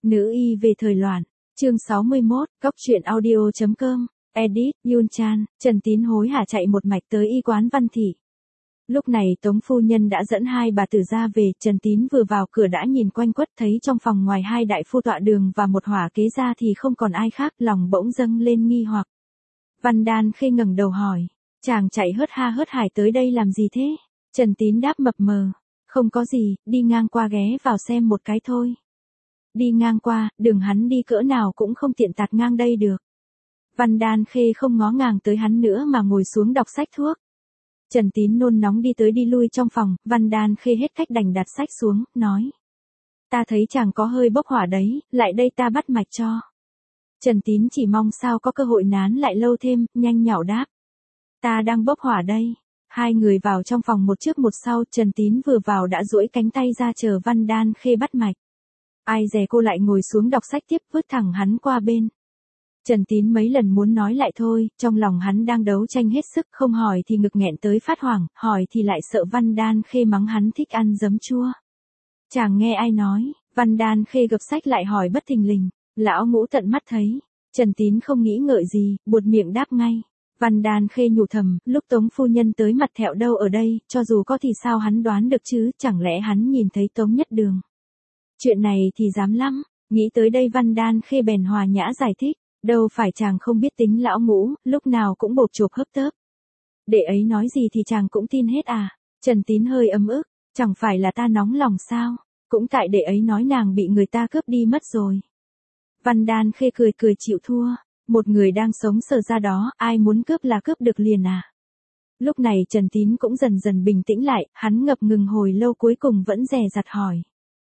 Nữ y về thời loạn. Chương 61, Cóc truyện audio.com. Edit, Yun Chan. Trần Tín hối hả chạy một mạch tới y quán Văn Thị. Lúc này Tống phu nhân đã dẫn hai bà tử ra về, Trần Tín vừa vào cửa đã nhìn quanh quất thấy trong phòng ngoài hai đại phu tọa đường và một hỏa kế ra thì không còn ai khác, lòng bỗng dâng lên nghi hoặc. Văn Đan Khê ngẩng đầu hỏi, chàng chạy hớt ha hớt hải tới đây làm gì thế? Trần Tín đáp mập mờ, không có gì, đi ngang qua ghé vào xem một cái thôi. Đi ngang qua, đường hắn đi cỡ nào cũng không tiện tạt ngang đây được. Văn Đan Khê không ngó ngàng tới hắn nữa mà ngồi xuống đọc sách thuốc. Trần Tín nôn nóng đi tới đi lui trong phòng, Văn Đan Khê hết cách đành đặt sách xuống, nói. Ta thấy chàng có hơi bốc hỏa đấy, lại đây ta bắt mạch cho. Trần Tín chỉ mong sao có cơ hội nán lại lâu thêm, nhanh nhảu đáp. Ta đang bốc hỏa đây. Hai người vào trong phòng một trước một sau, Trần Tín vừa vào đã duỗi cánh tay ra chờ Văn Đan Khê bắt mạch. Ai dè cô lại ngồi xuống đọc sách tiếp, vứt thẳng hắn qua bên. Trần Tín mấy lần muốn nói lại thôi, trong lòng hắn đang đấu tranh hết sức, không hỏi thì ngực nghẹn tới phát hoảng, hỏi thì lại sợ Văn Đan Khê mắng hắn thích ăn giấm chua. Chàng nghe ai nói, Văn Đan Khê gập sách lại hỏi bất thình lình, lão Ngũ tận mắt thấy. Trần Tín không nghĩ ngợi gì, buột miệng đáp ngay. Văn Đan Khê nhủ thầm, lúc Tống phu nhân tới mặt thẹo đâu ở đây, cho dù có thì sao hắn đoán được chứ, chẳng lẽ hắn nhìn thấy Tống Nhất Đường. Chuyện này thì dám lắm, nghĩ tới đây Văn Đan Khê bèn hòa nhã giải thích, đâu phải chàng không biết tính lão Ngũ, lúc nào cũng bộp chộp hấp tấp. Đệ ấy nói gì thì chàng cũng tin hết à? Trần Tín hơi ấm ức, chẳng phải là ta nóng lòng sao? Cũng tại đệ ấy nói nàng bị người ta cướp đi mất rồi. Văn Đan Khê cười cười chịu thua, một người đang sống sờ ra đó, ai muốn cướp là cướp được liền à? Lúc này Trần Tín cũng dần dần bình tĩnh lại, hắn ngập ngừng hồi lâu cuối cùng vẫn dè dặt hỏi.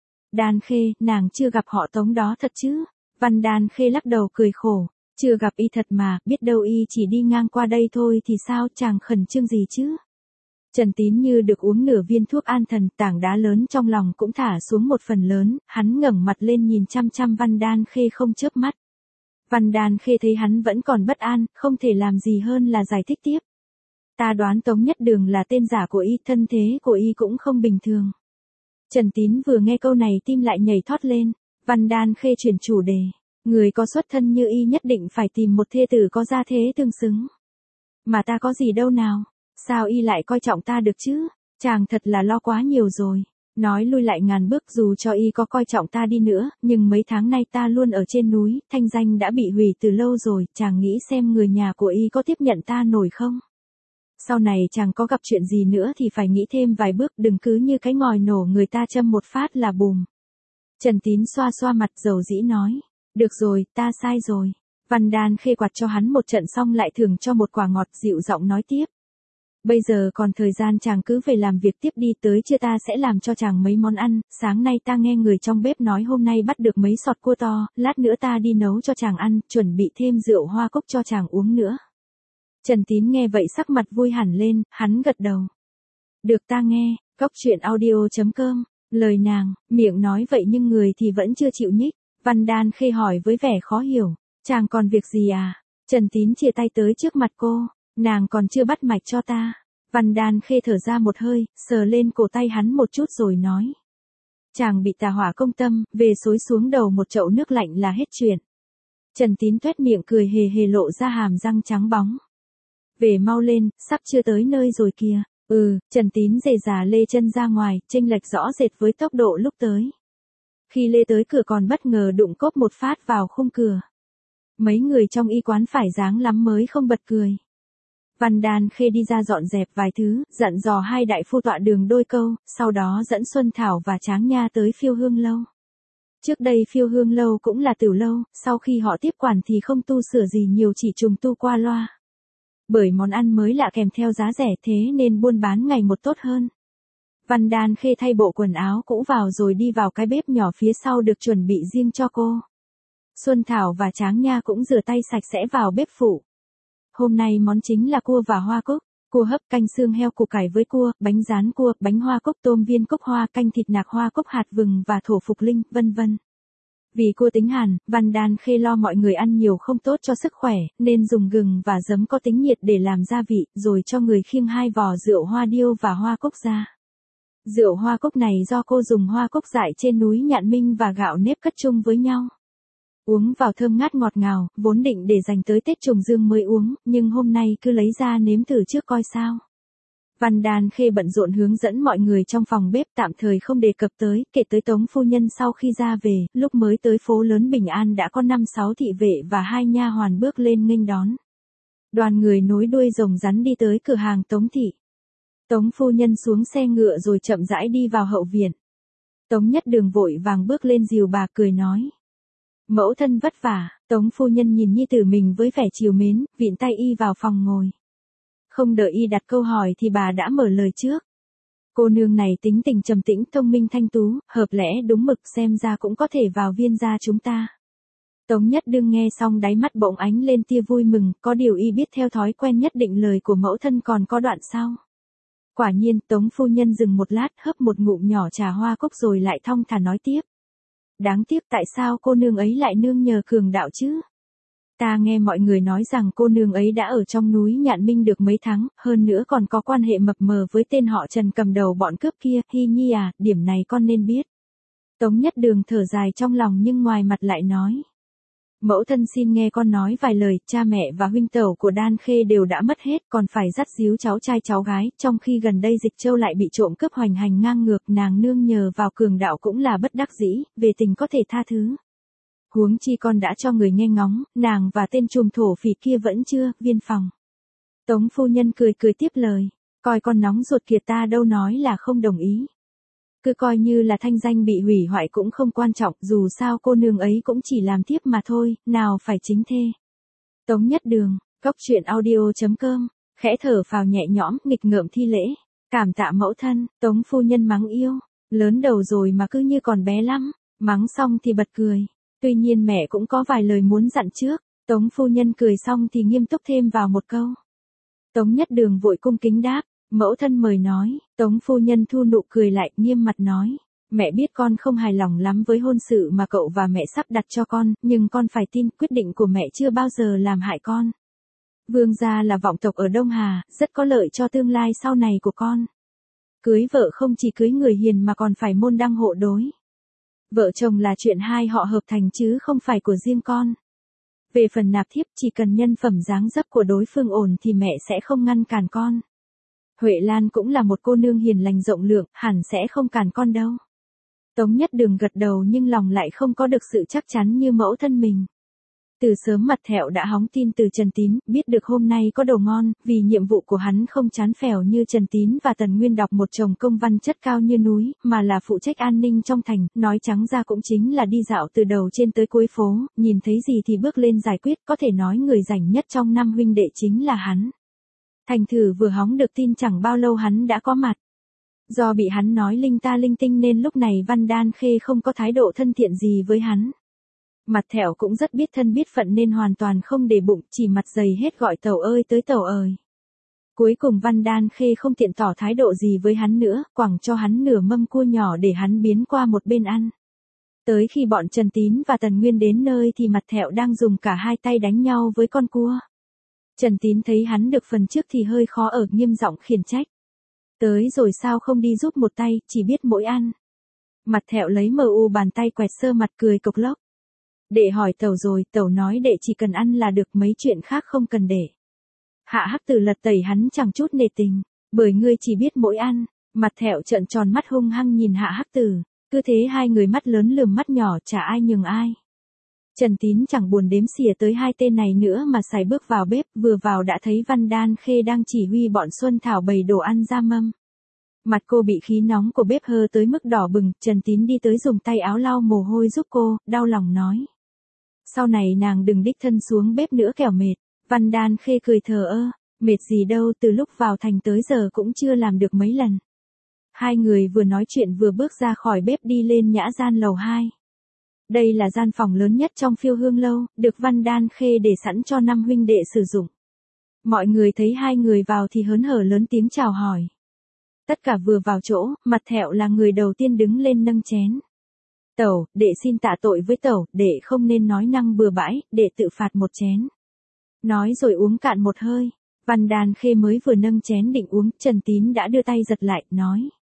Đan Khê, nàng chưa gặp họ Tống đó thật chứ? Văn Đan Khê lắc đầu cười khổ, chưa gặp y thật mà, biết đâu y chỉ đi ngang qua đây thôi thì sao, chàng khẩn trương gì chứ? Trần Tín như được uống nửa viên thuốc an thần, tảng đá lớn trong lòng cũng thả xuống một phần lớn, hắn ngẩng mặt lên nhìn chăm chăm Văn Đan Khê không chớp mắt. Văn Đan Khê thấy hắn vẫn còn bất an, không thể làm gì hơn là giải thích tiếp. Ta đoán Tống Nhất Đường là tên giả của y, thân thế của y cũng không bình thường. Trần Tín vừa nghe câu này tim lại nhảy thoát lên, Văn Đan Khê chuyển chủ đề. Người có xuất thân như y nhất định phải tìm một thê tử có gia thế tương xứng. Mà ta có gì đâu nào, sao y lại coi trọng ta được chứ, chàng thật là lo quá nhiều rồi. Nói lui lại ngàn bước, dù cho y có coi trọng ta đi nữa, nhưng mấy tháng nay ta luôn ở trên núi, thanh danh đã bị hủy từ lâu rồi, chàng nghĩ xem người nhà của y có tiếp nhận ta nổi không? Sau này chàng có gặp chuyện gì nữa thì phải nghĩ thêm vài bước, đừng cứ như cái ngòi nổ người ta châm một phát là bùm. Trần Tín xoa xoa mặt dầu dĩ nói, được rồi, ta sai rồi. Văn Đan Khê quạt cho hắn một trận xong lại thưởng cho một quả ngọt, dịu giọng nói tiếp. Bây giờ còn thời gian, chàng cứ về làm việc tiếp đi, tới trưa ta sẽ làm cho chàng mấy món ăn, sáng nay ta nghe người trong bếp nói hôm nay bắt được mấy sọt cua to, lát nữa ta đi nấu cho chàng ăn, chuẩn bị thêm rượu hoa cúc cho chàng uống nữa. Trần Tín nghe vậy sắc mặt vui hẳn lên, hắn gật đầu. Được ta nghe, Cóc truyện audio.com, lời nàng, miệng nói vậy nhưng người thì vẫn chưa chịu nhích. Văn Đan Khê hỏi với vẻ khó hiểu, chàng còn việc gì à? Trần Tín chìa tay tới trước mặt cô, nàng còn chưa bắt mạch cho ta. Văn Đan Khê thở ra một hơi, sờ lên cổ tay hắn một chút rồi nói. Chàng bị tà hỏa công tâm, về xối xuống đầu một chậu nước lạnh là hết chuyện. Trần Tín tuét miệng cười hề hề lộ ra hàm răng trắng bóng. Về mau lên, sắp chưa tới nơi rồi kìa. Trần Tín dề dà lê chân ra ngoài, chênh lệch rõ rệt với tốc độ lúc tới. Khi lê tới cửa còn bất ngờ đụng cốp một phát vào khung cửa. Mấy người trong y quán phải dáng lắm mới không bật cười. Văn Đan Khê đi ra dọn dẹp vài thứ, dặn dò hai đại phu tọa đường đôi câu, sau đó dẫn Xuân Thảo và Tráng Nha tới Phiêu Hương Lâu. Trước đây Phiêu Hương Lâu cũng là tử lâu, sau khi họ tiếp quản thì không tu sửa gì nhiều, chỉ trùng tu qua loa. Bởi món ăn mới lạ kèm theo giá rẻ thế nên buôn bán ngày một tốt hơn. Văn Đan Khê thay bộ quần áo cũ vào rồi đi vào cái bếp nhỏ phía sau được chuẩn bị riêng cho cô. Xuân Thảo và Tráng Nha cũng rửa tay sạch sẽ vào bếp phụ. Hôm nay món chính là cua và hoa cúc, cua hấp, canh xương heo, củ cải với cua, bánh rán cua, bánh hoa cúc, tôm viên cúc hoa, canh thịt nạc hoa cúc, hạt vừng và thổ phục linh, vân vân. Vì cua tính hàn, Văn Đan Khê lo mọi người ăn nhiều không tốt cho sức khỏe, nên dùng gừng và giấm có tính nhiệt để làm gia vị, rồi cho người khiêng 2 vò rượu hoa điêu và hoa cúc ra. Rượu hoa cúc này do cô dùng hoa cúc dại trên núi Nhạn Minh và gạo nếp cất chung với nhau. Uống vào thơm ngát ngọt ngào, vốn định để dành tới Tết trùng dương mới uống, nhưng hôm nay cứ lấy ra nếm thử trước coi sao. Văn Đan Khê bận rộn hướng dẫn mọi người trong phòng bếp, tạm thời không đề cập tới, kể tới Tống phu nhân sau khi ra về, lúc mới tới phố lớn Bình An đã có 5-6 thị vệ và 2 nha hoàn bước lên nghênh đón. Đoàn người nối đuôi rồng rắn đi tới cửa hàng Tống thị. Tống phu nhân xuống xe ngựa rồi chậm rãi đi vào hậu viện. Tống Nhất Đường vội vàng bước lên dìu bà, cười nói: "Mẫu thân vất vả." Tống phu nhân nhìn nhi tử mình với vẻ trìu mến, vịn tay y vào phòng ngồi. Không đợi y đặt câu hỏi thì bà đã mở lời trước. "Cô nương này tính tình trầm tĩnh, thông minh thanh tú, hợp lẽ đúng mực, xem ra cũng có thể vào Viên gia chúng ta." Tống Nhất Đương nghe xong đáy mắt bỗng ánh lên tia vui mừng, có điều y biết theo thói quen nhất định lời của mẫu thân còn có đoạn sau. Quả nhiên, Tống phu nhân dừng một lát, hớp một ngụm nhỏ trà hoa cúc rồi lại thong thả nói tiếp: "Đáng tiếc tại sao cô nương ấy lại nương nhờ cường đạo chứ? Ta nghe mọi người nói rằng cô nương ấy đã ở trong núi Nhạn Minh được mấy tháng, hơn nữa còn có quan hệ mập mờ với tên họ Trần cầm đầu bọn cướp kia, Hy Nhi à, điểm này con nên biết." Tống Nhất Đường thở dài trong lòng nhưng ngoài mặt lại nói: "Mẫu thân xin nghe con nói vài lời, cha mẹ và huynh tẩu của Đan Khê đều đã mất hết, còn phải dắt díu cháu trai cháu gái, trong khi gần đây Dịch Châu lại bị trộm cướp hoành hành ngang ngược, nàng nương nhờ vào cường đạo cũng là bất đắc dĩ, về tình có thể tha thứ. Huống chi con đã cho người nghe ngóng, nàng và tên trùm thổ phỉ kia vẫn chưa, viên phòng." Tống phu nhân cười cười tiếp lời: "Coi con nóng ruột kiệt, ta đâu nói là không đồng ý. Cứ coi như là thanh danh bị hủy hoại cũng không quan trọng, dù sao cô nương ấy cũng chỉ làm thiếp mà thôi, nào phải chính thê." Tống Nhất Đường, Cốc Truyện Audio.com, khẽ thở phào nhẹ nhõm, nghịch ngợm thi lễ: "Cảm tạ mẫu thân." Tống phu nhân mắng yêu: "Lớn đầu rồi mà cứ như còn bé lắm." Mắng xong thì bật cười. Tuy nhiên mẹ cũng có vài lời muốn dặn trước. Tống phu nhân cười xong thì nghiêm túc thêm vào một câu. Tống Nhất Đường vội cung kính đáp: "Mẫu thân mời nói." Tống phu nhân thu nụ cười lại, nghiêm mặt nói: "Mẹ biết con không hài lòng lắm với hôn sự mà cậu và mẹ sắp đặt cho con, nhưng con phải tin quyết định của mẹ chưa bao giờ làm hại con. Vương gia là vọng tộc ở Đông Hà, rất có lợi cho tương lai sau này của con. Cưới vợ không chỉ cưới người hiền mà còn phải môn đăng hộ đối. Vợ chồng là chuyện hai họ hợp thành chứ không phải của riêng con. Về phần nạp thiếp, chỉ cần nhân phẩm dáng dấp của đối phương ổn thì mẹ sẽ không ngăn cản con. Huệ Lan cũng là một cô nương hiền lành rộng lượng, hẳn sẽ không cản con đâu." Tống Nhất Đường gật đầu nhưng lòng lại không có được sự chắc chắn như mẫu thân mình. Từ sớm Mặt Thẹo đã hóng tin từ Trần Tín, biết được hôm nay có đồ ngon, vì nhiệm vụ của hắn không chán phèo như Trần Tín và Tần Nguyên đọc một chồng công văn chất cao như núi, mà là phụ trách an ninh trong thành, nói trắng ra cũng chính là đi dạo từ đầu trên tới cuối phố, nhìn thấy gì thì bước lên giải quyết, có thể nói người rảnh nhất trong 5 huynh đệ chính là hắn. Thành thử vừa hóng được tin chẳng bao lâu hắn đã có mặt. Do bị hắn nói linh ta linh tinh nên lúc này Văn Đan Khê không có thái độ thân thiện gì với hắn. Mặt Thẹo cũng rất biết thân biết phận nên hoàn toàn không để bụng, chỉ mặt dày hết gọi tẩu ơi tới tẩu ơi. Cuối cùng Văn Đan Khê không tiện tỏ thái độ gì với hắn nữa, quẳng cho hắn nửa mâm cua nhỏ để hắn biến qua một bên ăn. Tới khi bọn Trần Tín và Tần Nguyên đến nơi thì Mặt Thẹo đang dùng cả hai tay đánh nhau với con cua. Trần Tín thấy hắn được phần trước thì hơi khó ở, nghiêm giọng khiển trách: "Tới rồi sao không đi giúp một tay, chỉ biết mỗi ăn." Mặt Thẹo lấy bàn tay quẹt sơ mặt, cười cộc lốc: "Đệ hỏi tẩu rồi, tẩu nói đệ chỉ cần ăn là được, mấy chuyện khác không cần để." Hạ Hắc Tử lật tẩy hắn chẳng chút nể tình: "Bởi ngươi chỉ biết mỗi ăn." Mặt Thẹo trợn tròn mắt hung hăng nhìn Hạ Hắc Tử, cứ thế hai người mắt lớn lườm mắt nhỏ, chả ai nhường ai. Trần Tín chẳng buồn đếm xỉa tới hai tên này nữa mà sải bước vào bếp, vừa vào đã thấy Văn Đan Khê đang chỉ huy bọn Xuân Thảo bày đồ ăn ra mâm. Mặt cô bị khí nóng của bếp hơ tới mức đỏ bừng, Trần Tín đi tới dùng tay áo lau mồ hôi giúp cô, đau lòng nói: "Sau này nàng đừng đích thân xuống bếp nữa kẻo mệt." Văn Đan Khê cười thờ ơ: "Mệt gì đâu, từ lúc vào thành tới giờ cũng chưa làm được mấy lần." Hai người vừa nói chuyện vừa bước ra khỏi bếp đi lên nhã gian lầu 2. Đây là gian phòng lớn nhất trong Phiêu Hương lâu, được Văn Đan Khê để sẵn cho 5 huynh đệ sử dụng. Mọi người thấy hai người vào thì hớn hở lớn tiếng chào hỏi. Tất cả vừa vào chỗ, Mặt Thẹo là người đầu tiên đứng lên nâng chén. "Tẩu, đệ xin tạ tội với tẩu, đệ không nên nói năng bừa bãi, đệ tự phạt một chén." Nói rồi uống cạn một hơi. Văn Đan Khê mới vừa nâng chén định uống, Trần Tín đã đưa tay giật lại, nói: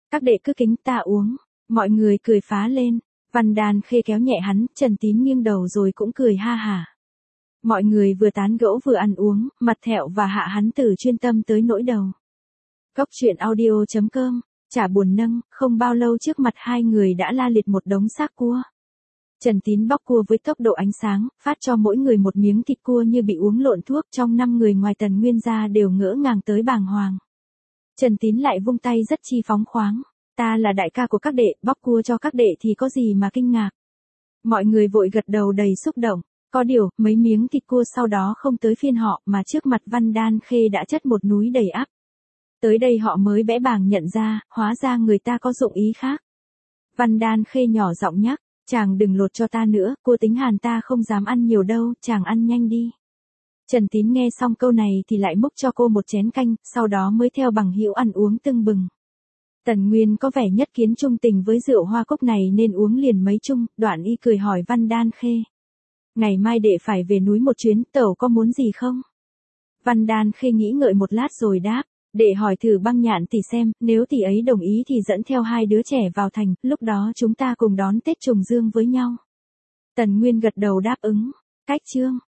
Các đệ cứ kính ta uống. Mọi người cười phá lên. Văn Đan Khê kéo nhẹ hắn, Trần Tín nghiêng đầu rồi cũng cười ha hả. Mọi người vừa tán gẫu vừa ăn uống, mặt thẹo và hạ hắn tử chuyên tâm tới nỗi đầu. Cốc truyện audio.com, chả buồn nâng, không bao lâu trước mặt hai người đã la liệt một đống xác cua. Trần Tín bóc cua với tốc độ ánh sáng, phát cho mỗi người một miếng thịt cua như bị uống lộn thuốc, trong 5 người ngoài Tần Nguyên gia đều ngỡ ngàng tới bàng hoàng. Trần Tín lại vung tay rất chi phóng khoáng. Ta là đại ca của các đệ, bóc cua cho các đệ thì có gì mà kinh ngạc. Mọi người vội gật đầu đầy xúc động. Có điều, mấy miếng thịt cua sau đó không tới phiên họ mà trước mặt Văn Đan Khê đã chất một núi đầy ắp. Tới đây họ mới bẽ bàng nhận ra, hóa ra người ta có dụng ý khác. Văn Đan Khê nhỏ giọng nhắc, chàng đừng lột cho ta nữa, cua tính hàn ta không dám ăn nhiều đâu, chàng ăn nhanh đi. Trần Tín nghe xong câu này thì lại múc cho cô một chén canh, sau đó mới theo bằng hữu ăn uống tưng bừng. Tần Nguyên có vẻ nhất kiến trung tình với rượu hoa cốc này nên uống liền mấy chung, Đoạn Y cười hỏi Văn Đan Khê. Ngày mai đệ phải về núi một chuyến, tẩu có muốn gì không? Văn Đan Khê nghĩ ngợi một lát rồi đáp, đệ hỏi thử Băng Nhạn tỷ xem, nếu tỷ ấy đồng ý thì dẫn theo 2 đứa trẻ vào thành, lúc đó chúng ta cùng đón Tết trùng dương với nhau. Tần Nguyên gật đầu đáp ứng. Cách chương